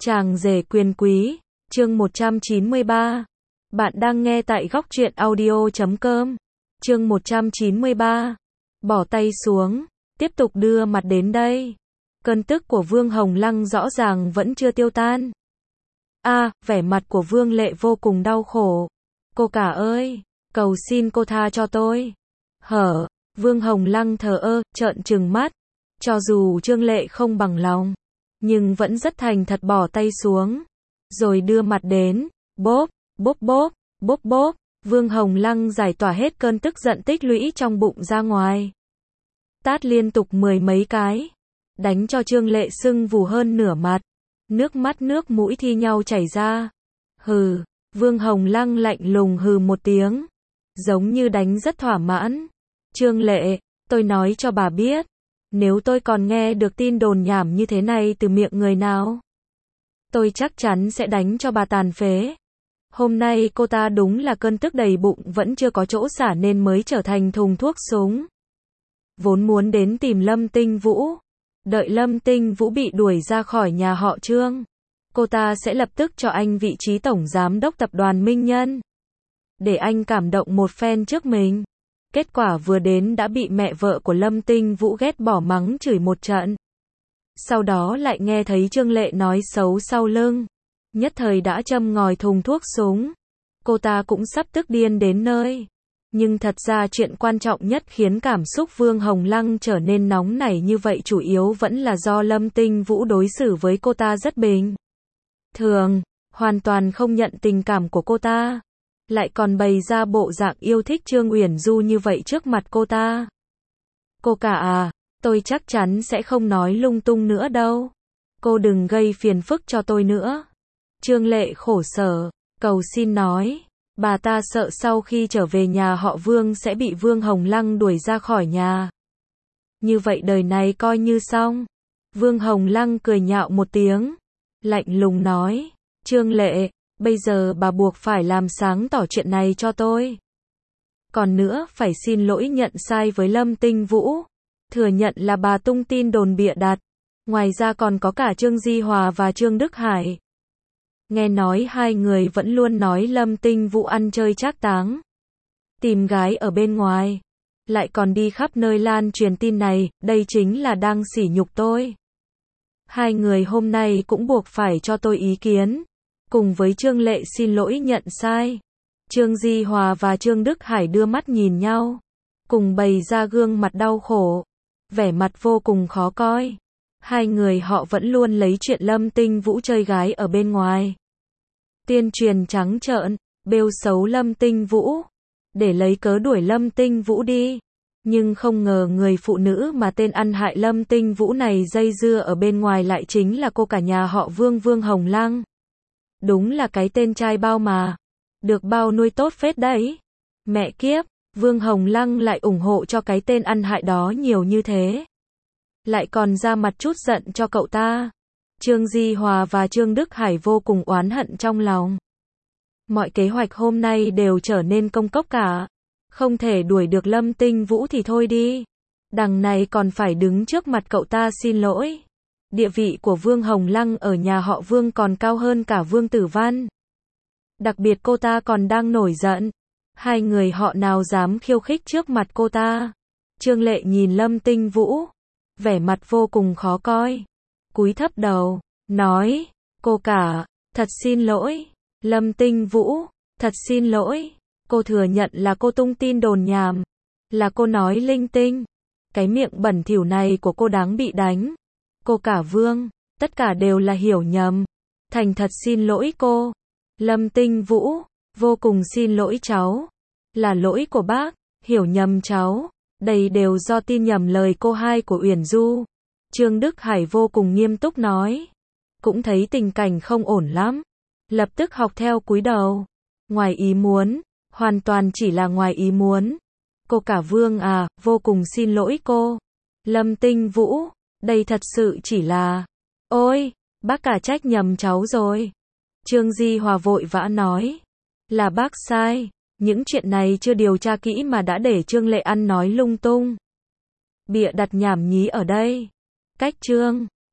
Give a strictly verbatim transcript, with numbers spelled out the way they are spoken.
Chàng rể quyền quý, chương một trăm chín mươi ba. Bạn đang nghe tại góc truyện audio chấm com. Chương một trăm chín mươi ba. Bỏ tay xuống, tiếp tục đưa mặt đến đây. Cơn tức của Vương Hồng Lăng rõ ràng vẫn chưa tiêu tan. A, à, vẻ mặt của Vương Lệ vô cùng đau khổ. Cô cả ơi, cầu xin cô tha cho tôi. Hở, Vương Hồng Lăng thờ ơ, trợn trừng mắt. Cho dù Trương Lệ không bằng lòng, nhưng vẫn rất thành thật bỏ tay xuống. Rồi đưa mặt đến, bốp, bốp bốp, bốp bốp. Vương Hồng Lăng giải tỏa hết cơn tức giận tích lũy trong bụng ra ngoài. Tát liên tục mười mấy cái. Đánh cho Trương Lệ sưng vù hơn nửa mặt. Nước mắt nước mũi thi nhau chảy ra. Hừ, Vương Hồng Lăng lạnh lùng hừ một tiếng. Giống như đánh rất thỏa mãn. Trương Lệ, tôi nói cho bà biết. Nếu tôi còn nghe được tin đồn nhảm như thế này từ miệng người nào, tôi chắc chắn sẽ đánh cho bà tàn phế. Hôm nay cô ta đúng là cơn tức đầy bụng vẫn chưa có chỗ xả nên mới trở thành thùng thuốc súng. Vốn muốn đến tìm Lâm Tinh Vũ. Đợi Lâm Tinh Vũ bị đuổi ra khỏi nhà họ Trương, cô ta sẽ lập tức cho anh vị trí tổng giám đốc tập đoàn Minh Nhân. Để anh cảm động một phen trước mình. Kết quả vừa đến đã bị mẹ vợ của Lâm Tinh Vũ ghét bỏ mắng chửi một trận. Sau đó lại nghe thấy Trương Lệ nói xấu sau lưng. Nhất thời đã châm ngòi thùng thuốc súng. Cô ta cũng sắp tức điên đến nơi. Nhưng thật ra chuyện quan trọng nhất khiến cảm xúc Vương Hồng Lăng trở nên nóng nảy như vậy chủ yếu vẫn là do Lâm Tinh Vũ đối xử với cô ta rất bình thường, hoàn toàn không nhận tình cảm của cô ta. Lại còn bày ra bộ dạng yêu thích Trương Uyển Du như vậy trước mặt cô ta. Cô cả à, tôi chắc chắn sẽ không nói lung tung nữa đâu. Cô đừng gây phiền phức cho tôi nữa. Trương Lệ khổ sở, cầu xin nói. Bà ta sợ sau khi trở về nhà họ Vương sẽ bị Vương Hồng Lăng đuổi ra khỏi nhà. Như vậy đời này coi như xong. Vương Hồng Lăng cười nhạo một tiếng. Lạnh lùng nói. Trương Lệ, bây giờ bà buộc phải làm sáng tỏ chuyện này cho tôi. Còn nữa phải xin lỗi nhận sai với Lâm Tinh Vũ. Thừa nhận là bà tung tin đồn bịa đặt. Ngoài ra còn có cả Trương Di Hòa và Trương Đức Hải. Nghe nói hai người vẫn luôn nói Lâm Tinh Vũ ăn chơi trác táng, tìm gái ở bên ngoài. Lại còn đi khắp nơi lan truyền tin này, đây chính là đang sỉ nhục tôi. Hai người hôm nay cũng buộc phải cho tôi ý kiến. Cùng với Trương Lệ xin lỗi nhận sai. Trương Di Hòa và Trương Đức Hải đưa mắt nhìn nhau. Cùng bày ra gương mặt đau khổ. Vẻ mặt vô cùng khó coi. Hai người họ vẫn luôn lấy chuyện Lâm Tinh Vũ chơi gái ở bên ngoài. Tuyên truyền trắng trợn, bêu xấu Lâm Tinh Vũ. Để lấy cớ đuổi Lâm Tinh Vũ đi. Nhưng không ngờ người phụ nữ mà tên ăn hại Lâm Tinh Vũ này dây dưa ở bên ngoài lại chính là cô cả nhà họ Vương Vương Hồng Lăng. Đúng là cái tên trai bao mà. Được bao nuôi tốt phết đấy. Mẹ kiếp, Vương Hồng Lăng lại ủng hộ cho cái tên ăn hại đó nhiều như thế. Lại còn ra mặt chút giận cho cậu ta. Trương Di Hòa và Trương Đức Hải vô cùng oán hận trong lòng. Mọi kế hoạch hôm nay đều trở nên công cốc cả. Không thể đuổi được Lâm Tinh Vũ thì thôi đi. Đằng này còn phải đứng trước mặt cậu ta xin lỗi. Địa vị của Vương Hồng Lăng ở nhà họ Vương còn cao hơn cả Vương Tử Văn. Đặc biệt cô ta còn đang nổi giận. Hai người họ nào dám khiêu khích trước mặt cô ta. Trương Lệ nhìn Lâm Tinh Vũ. Vẻ mặt vô cùng khó coi. Cúi thấp đầu, nói. Cô cả, thật xin lỗi. Lâm Tinh Vũ, thật xin lỗi. Cô thừa nhận là cô tung tin đồn nhảm. Là cô nói linh tinh. Cái miệng bẩn thỉu này của cô đáng bị đánh. Cô cả Vương, tất cả đều là hiểu nhầm. Thành thật xin lỗi cô. Lâm Tinh Vũ, vô cùng xin lỗi cháu. Là lỗi của bác, hiểu nhầm cháu. Đây đều do tin nhầm lời cô hai của Uyển Du. Trương Đức Hải vô cùng nghiêm túc nói. Cũng thấy tình cảnh không ổn lắm. Lập tức học theo cúi đầu. Ngoài ý muốn, hoàn toàn chỉ là ngoài ý muốn. Cô cả Vương à, vô cùng xin lỗi cô. Lâm Tinh Vũ, đây thật sự chỉ là... Ôi, bác cả trách nhầm cháu rồi. Trương Di Hòa vội vã nói. Là bác sai. Những chuyện này chưa điều tra kỹ mà đã để Trương Lệ ăn nói lung tung. Bịa đặt nhảm nhí ở đây. Cách Trương